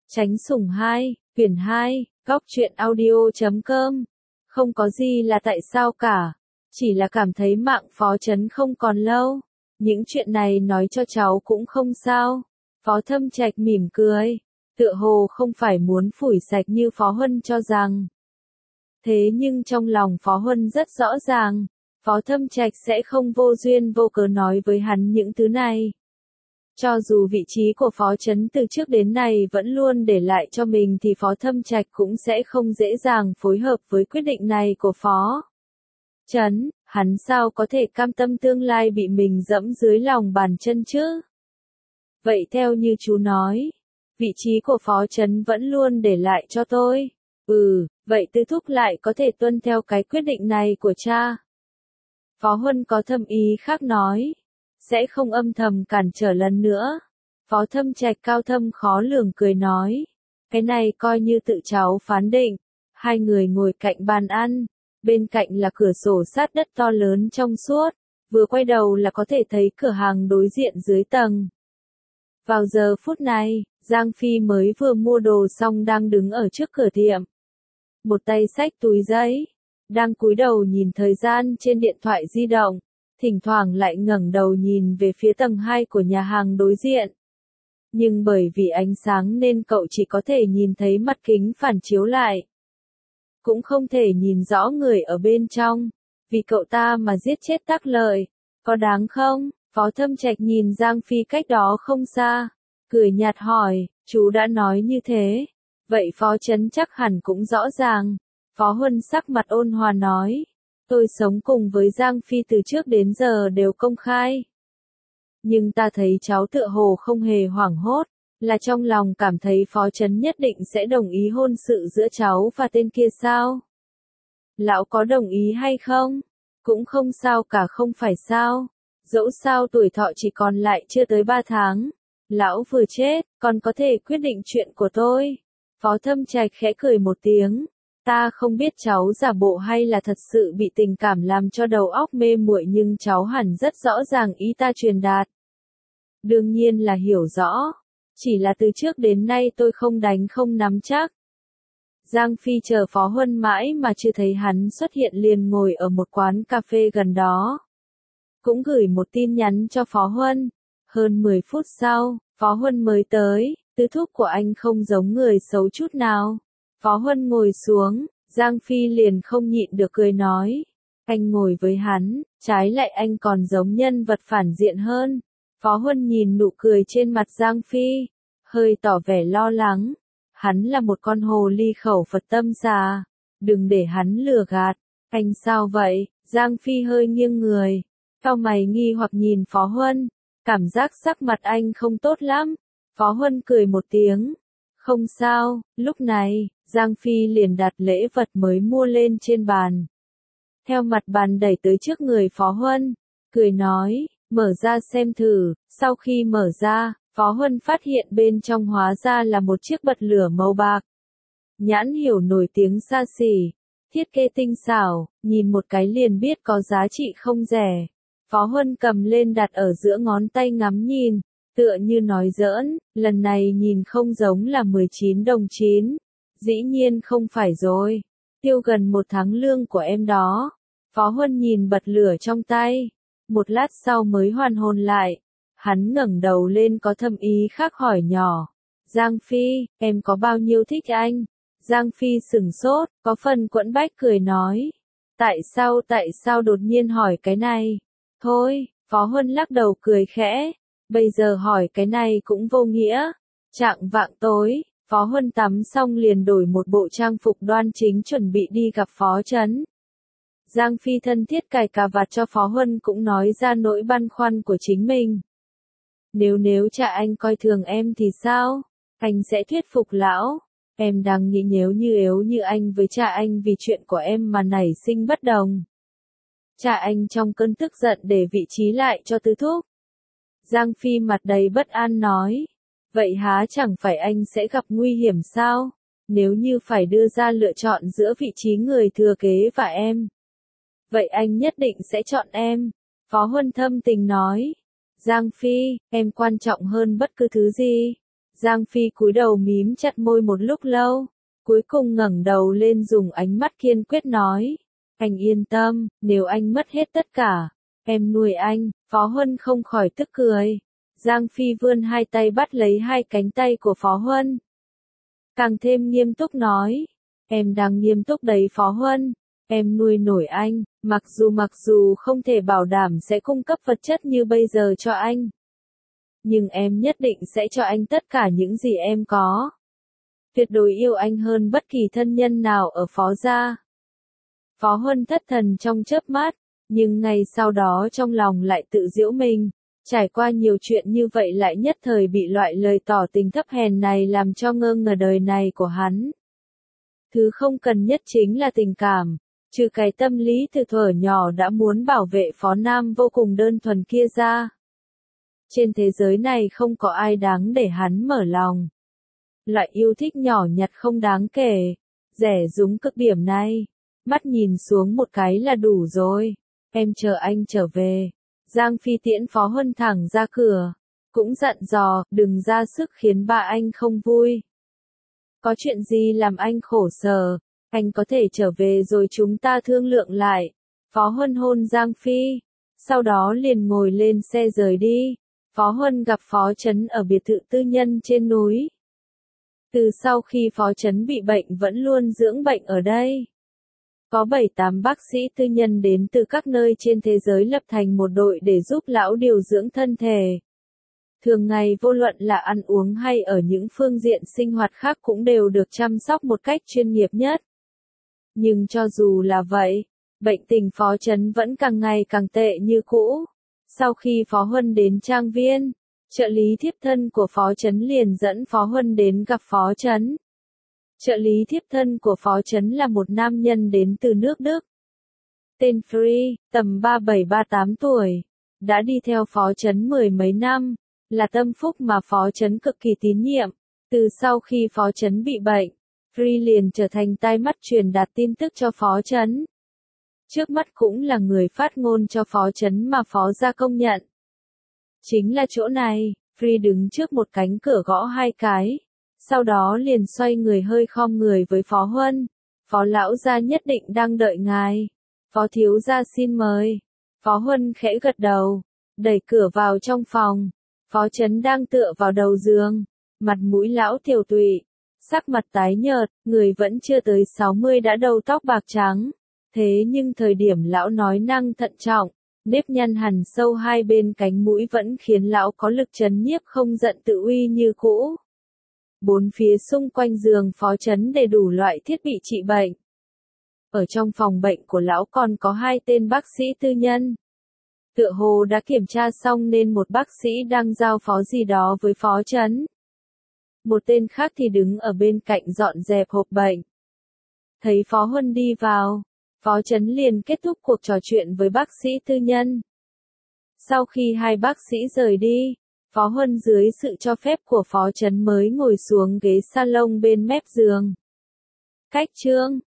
Tránh sủng 2, quyển 2, góc truyện audio.com. Không có gì là tại sao cả. Chỉ là cảm thấy mạng Phó Trấn không còn lâu. Những chuyện này nói cho cháu cũng không sao. Phó Thâm Trạch mỉm cười. Tựa hồ không phải muốn phủi sạch như Phó Huân cho rằng. Thế nhưng trong lòng Phó Huân rất rõ ràng. Phó Thâm Trạch sẽ không vô duyên vô cớ nói với hắn những thứ này. Cho dù vị trí của Phó Trấn từ trước đến nay vẫn luôn để lại cho mình thì Phó Thâm Trạch cũng sẽ không dễ dàng phối hợp với quyết định này của Phó Trấn, hắn sao có thể cam tâm tương lai bị mình dẫm dưới lòng bàn chân chứ? Vậy theo như chú nói, vị trí của Phó Trấn vẫn luôn để lại cho tôi. Vậy Tư Thúc lại có thể tuân theo cái quyết định này của cha. Phó Huân có thâm ý khác nói. Sẽ không âm thầm cản trở lần nữa. Phó Thâm Trạch cao thâm khó lường cười nói. Cái này coi như tự cháu phán định. Hai người ngồi cạnh bàn ăn. Bên cạnh là cửa sổ sát đất to lớn trong suốt. Vừa quay đầu là có thể thấy cửa hàng đối diện dưới tầng. Vào giờ phút này, Giang Phi mới vừa mua đồ xong đang đứng ở trước cửa tiệm. Một tay xách túi giấy. Đang cúi đầu nhìn thời gian trên điện thoại di động. Thỉnh thoảng lại ngẩng đầu nhìn về phía tầng 2 của nhà hàng đối diện. Nhưng bởi vì ánh sáng nên cậu chỉ có thể nhìn thấy mặt kính phản chiếu lại. Cũng không thể nhìn rõ người ở bên trong. Vì cậu ta mà giết chết Tắc Lợi, có đáng không? Phó Thâm Trạch nhìn Giang Phi cách đó không xa. Cười nhạt hỏi, chú đã nói như thế. Vậy Phó Trấn chắc hẳn cũng rõ ràng. Phó Huân sắc mặt ôn hòa nói. Tôi sống cùng với Giang Phi từ trước đến giờ đều công khai. Nhưng ta thấy cháu tựa hồ không hề hoảng hốt, là trong lòng cảm thấy Phó Trấn nhất định sẽ đồng ý hôn sự giữa cháu và tên kia sao? Lão có đồng ý hay không? Cũng không sao cả, không phải sao? Dẫu sao tuổi thọ chỉ còn lại chưa tới 3 tháng. Lão vừa chết, còn có thể quyết định chuyện của tôi. Phó Thâm Trạch khẽ cười một tiếng. Ta không biết cháu giả bộ hay là thật sự bị tình cảm làm cho đầu óc mê muội, nhưng cháu hẳn rất rõ ràng ý ta truyền đạt. Đương nhiên là hiểu rõ. Chỉ là từ trước đến nay tôi không đánh không nắm chắc. Giang Phi chờ Phó Huân mãi mà chưa thấy hắn xuất hiện, liền ngồi ở một quán cà phê gần đó. Cũng gửi một tin nhắn cho Phó Huân. Hơn 10 phút sau, Phó Huân mới tới. Tứ thúc của anh không giống người xấu chút nào. Phó Huân ngồi xuống, Giang Phi liền không nhịn được cười nói. Anh ngồi với hắn, trái lại anh còn giống nhân vật phản diện hơn. Phó Huân nhìn nụ cười trên mặt Giang Phi, hơi tỏ vẻ lo lắng. Hắn là một con hồ ly khẩu Phật tâm xà, đừng để hắn lừa gạt. Anh sao vậy? Giang Phi hơi nghiêng người, cau mày nghi hoặc nhìn Phó Huân, cảm giác sắc mặt anh không tốt lắm. Phó Huân cười một tiếng. Không sao. Lúc này, Giang Phi liền đặt lễ vật mới mua lên trên bàn. Theo mặt bàn đẩy tới trước người Phó Huân, cười nói, mở ra xem thử. Sau khi mở ra, Phó Huân phát hiện bên trong hóa ra là một chiếc bật lửa màu bạc. Nhãn hiệu nổi tiếng xa xỉ, thiết kế tinh xảo, nhìn một cái liền biết có giá trị không rẻ. Phó Huân cầm lên đặt ở giữa ngón tay ngắm nhìn. Tựa như nói giỡn, lần này nhìn không giống là 19 đồng 9. Dĩ nhiên không phải rồi. Tiêu gần 1 tháng lương của em đó. Phó Huân nhìn bật lửa trong tay. Một lát sau mới hoàn hồn lại. Hắn ngẩng đầu lên có thâm ý khác hỏi nhỏ. Giang Phi, em có bao nhiêu thích anh? Giang Phi sửng sốt, có phần quẫn bách cười nói. Tại sao đột nhiên hỏi cái này? Thôi, Phó Huân lắc đầu cười khẽ. Bây giờ hỏi cái này cũng vô nghĩa. Chạng vạng tối, Phó Huân tắm xong liền đổi một bộ trang phục đoan chính chuẩn bị đi gặp Phó Trấn. Giang Phi thân thiết cài cà vạt cho Phó Huân, cũng nói ra nỗi băn khoăn của chính mình. Nếu cha anh coi thường em thì sao? Anh sẽ thuyết phục lão. Em đang nghĩ nếu như anh với cha anh vì chuyện của em mà nảy sinh bất đồng. Cha anh trong cơn tức giận để vị trí lại cho Tứ thúc. Giang Phi mặt đầy bất an nói. Vậy há chẳng phải anh sẽ gặp nguy hiểm sao? Nếu như phải đưa ra lựa chọn giữa vị trí người thừa kế và em. Vậy anh nhất định sẽ chọn em. Phó Huân thâm tình nói. Giang Phi, em quan trọng hơn bất cứ thứ gì. Giang Phi cúi đầu mím chặt môi một lúc lâu, cuối cùng ngẩng đầu lên dùng ánh mắt kiên quyết nói. Anh yên tâm, nếu anh mất hết tất cả, em nuôi anh. Phó Huân không khỏi tức cười. Giang Phi vươn hai tay bắt lấy hai cánh tay của Phó Huân. Càng thêm nghiêm túc nói. Em đang nghiêm túc đấy Phó Huân. Em nuôi nổi anh, mặc dù không thể bảo đảm sẽ cung cấp vật chất như bây giờ cho anh. Nhưng em nhất định sẽ cho anh tất cả những gì em có. Tuyệt đối yêu anh hơn bất kỳ thân nhân nào ở Phó gia. Phó Huân thất thần trong chớp mắt, nhưng ngay sau đó trong lòng lại tự giễu mình. Trải qua nhiều chuyện như vậy lại nhất thời bị loại lời tỏ tình thấp hèn này làm cho ngơ ngẩn đời này của hắn. Thứ không cần nhất chính là tình cảm, trừ cái tâm lý từ thuở nhỏ đã muốn bảo vệ Phó Nam vô cùng đơn thuần kia ra. Trên thế giới này không có ai đáng để hắn mở lòng. Loại yêu thích nhỏ nhặt không đáng kể, rẻ rúng cực điểm này, mắt nhìn xuống một cái là đủ rồi. Em chờ anh trở về. Giang Phi tiễn Phó Huân thẳng ra cửa, cũng dặn dò, đừng ra sức khiến ba anh không vui. Có chuyện gì làm anh khổ sở, anh có thể trở về rồi chúng ta thương lượng lại. Phó Huân hôn Giang Phi, sau đó liền ngồi lên xe rời đi. Phó Huân gặp Phó Chấn ở biệt thự tư nhân trên núi. Từ sau khi Phó Chấn bị bệnh vẫn luôn dưỡng bệnh ở đây. Có 7-8 bác sĩ tư nhân đến từ các nơi trên thế giới lập thành một đội để giúp lão điều dưỡng thân thể. Thường ngày vô luận là ăn uống hay ở những phương diện sinh hoạt khác cũng đều được chăm sóc một cách chuyên nghiệp nhất. Nhưng cho dù là vậy, bệnh tình Phó Chấn vẫn càng ngày càng tệ như cũ. Sau khi Phó Huân đến trang viên, trợ lý thiếp thân của Phó Chấn liền dẫn Phó Huân đến gặp Phó Chấn. Trợ lý thiếp thân của Phó Chấn là một nam nhân đến từ nước Đức. Tên Free, tầm 37-38 tuổi, đã đi theo Phó Chấn 10 mấy năm, là tâm phúc mà Phó Chấn cực kỳ tín nhiệm. Từ sau khi Phó Chấn bị bệnh, Free liền trở thành tai mắt truyền đạt tin tức cho Phó Chấn. Trước mắt cũng là người phát ngôn cho Phó Chấn mà Phó gia công nhận. Chính là chỗ này, Free đứng trước một cánh cửa gõ hai cái. Sau đó liền xoay người hơi khom người với Phó Huân. Phó lão gia nhất định đang đợi ngài. Phó thiếu gia xin mời. Phó Huân khẽ gật đầu, đẩy cửa vào trong phòng. Phó Chấn đang tựa vào đầu giường, mặt mũi lão tiều tụy, sắc mặt tái nhợt, người vẫn chưa tới 60 đã đầu tóc bạc trắng. Thế nhưng thời điểm lão nói năng thận trọng, nếp nhăn hằn sâu hai bên cánh mũi vẫn khiến lão có lực trấn nhiếp không giận tự uy như cũ. Bốn phía xung quanh giường Phó Chấn để đủ loại thiết bị trị bệnh. Ở trong phòng bệnh của lão còn có 2 tên bác sĩ tư nhân. Tựa hồ đã kiểm tra xong nên một bác sĩ đang giao phó gì đó với Phó Chấn. Một tên khác thì đứng ở bên cạnh dọn dẹp hộp bệnh. Thấy Phó Huân đi vào, Phó Chấn liền kết thúc cuộc trò chuyện với bác sĩ tư nhân. Sau khi hai bác sĩ rời đi, Phó Huân dưới sự cho phép của Phó Chấn mới ngồi xuống ghế salon bên mép giường. Cách chương